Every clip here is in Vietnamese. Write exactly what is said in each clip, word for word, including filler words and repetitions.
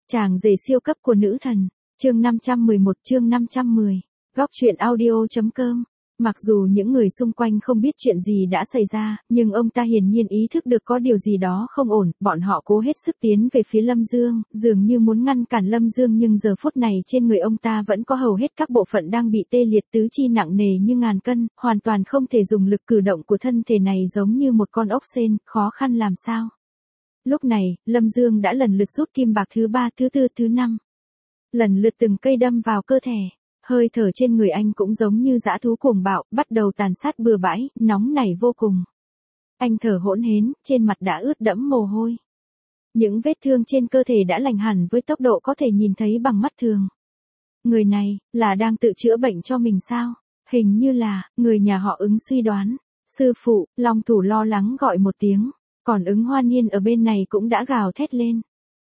Chàng rể siêu cấp của nữ thần, chương năm trăm mười một chương năm trăm mười, góc truyện audio.com. Mặc dù những người xung quanh không biết chuyện gì đã xảy ra, nhưng ông ta hiển nhiên ý thức được có điều gì đó không ổn, bọn họ cố hết sức tiến về phía Lâm Dương, dường như muốn ngăn cản Lâm Dương nhưng giờ phút này trên người ông ta vẫn có hầu hết các bộ phận đang bị tê liệt, tứ chi nặng nề như ngàn cân, hoàn toàn không thể dùng lực cử động của thân thể này giống như một con ốc sên, khó khăn làm sao. Lúc này, Lâm Dương đã lần lượt rút kim bạc thứ ba, thứ tư, thứ năm. Lần lượt từng cây đâm vào cơ thể. Hơi thở trên người anh cũng giống như dã thú cuồng bạo, bắt đầu tàn sát bừa bãi, nóng nảy vô cùng. Anh thở hỗn hển, trên mặt đã ướt đẫm mồ hôi. Những vết thương trên cơ thể đã lành hẳn với tốc độ có thể nhìn thấy bằng mắt thường. Người này, là đang tự chữa bệnh cho mình sao? Hình như là, người nhà họ Ứng suy đoán. Sư phụ, Long Thủ lo lắng gọi một tiếng, còn Ứng Hoa Niên ở bên này cũng đã gào thét lên.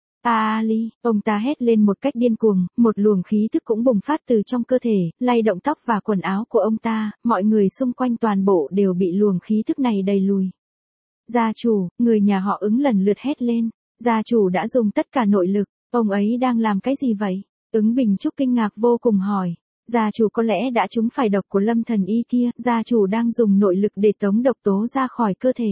Ali, ông ta hét lên một cách điên cuồng, một luồng khí thức cũng bùng phát từ trong cơ thể, lay động tóc và quần áo của ông ta, mọi người xung quanh toàn bộ đều bị luồng khí thức này đẩy lùi. Gia chủ, người nhà họ Ứng lần lượt hét lên, gia chủ đã dùng tất cả nội lực, ông ấy đang làm cái gì vậy? Ứng Bình Trúc kinh ngạc vô cùng hỏi, gia chủ có lẽ đã trúng phải độc của Lâm Thần Y kia, gia chủ đang dùng nội lực để tống độc tố ra khỏi cơ thể.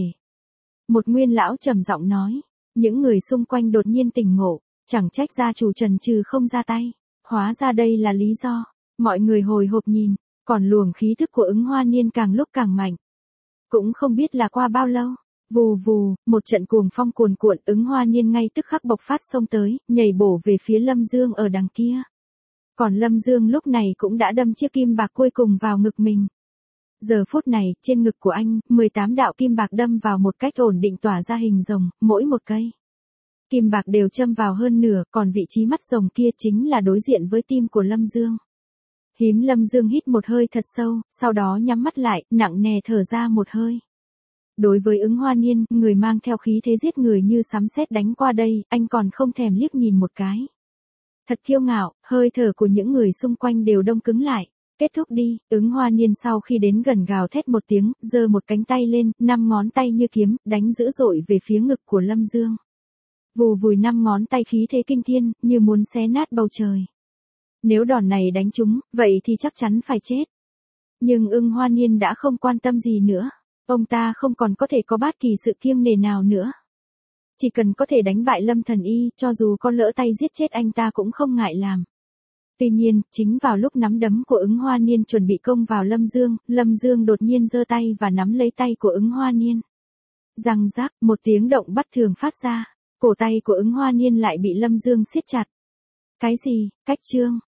Một nguyên lão trầm giọng nói. Những người xung quanh đột nhiên tỉnh ngộ, chẳng trách gia chủ chần chừ không ra tay, hóa ra đây là lý do. Mọi người hồi hộp nhìn, còn luồng khí thức của Ứng Hoa Niên càng lúc càng mạnh. Cũng không biết là qua bao lâu, vù vù, một trận cuồng phong cuồn cuộn, Ứng Hoa Niên ngay tức khắc bộc phát xông tới, nhảy bổ về phía Lâm Dương ở đằng kia. Còn Lâm Dương lúc này cũng đã đâm chiếc kim bạc cuối cùng vào ngực mình. Giờ phút này, trên ngực của anh, mười tám đạo kim bạc đâm vào một cách ổn định tỏa ra hình rồng, mỗi một cây. Kim bạc đều châm vào hơn nửa, còn vị trí mắt rồng kia chính là đối diện với tim của Lâm Dương. Hím Lâm Dương hít một hơi thật sâu, sau đó nhắm mắt lại, nặng nề thở ra một hơi. Đối với Ứng Hoa Niên, người mang theo khí thế giết người như sấm sét đánh qua đây, anh còn không thèm liếc nhìn một cái. Thật kiêu ngạo, hơi thở của những người xung quanh đều đông cứng lại. Kết thúc đi, Ứng Hoa Niên sau khi đến gần gào thét một tiếng, giơ một cánh tay lên, năm ngón tay như kiếm, đánh dữ dội về phía ngực của Lâm Dương. Vù vùi năm ngón tay khí thế kinh thiên, như muốn xé nát bầu trời. Nếu đòn này đánh trúng, vậy thì chắc chắn phải chết. Nhưng Ứng Hoa Niên đã không quan tâm gì nữa. Ông ta không còn có thể có bất kỳ sự kiêng nể nào nữa. Chỉ cần có thể đánh bại Lâm Thần Y, cho dù có lỡ tay giết chết anh ta cũng không ngại làm. Tuy nhiên, chính vào lúc nắm đấm của Ứng Hoa Niên chuẩn bị công vào Lâm Dương, Lâm Dương đột nhiên giơ tay và nắm lấy tay của Ứng Hoa Niên. Răng rác, một tiếng động bất thường phát ra, cổ tay của Ứng Hoa Niên lại bị Lâm Dương siết chặt. Cái gì, cách trương,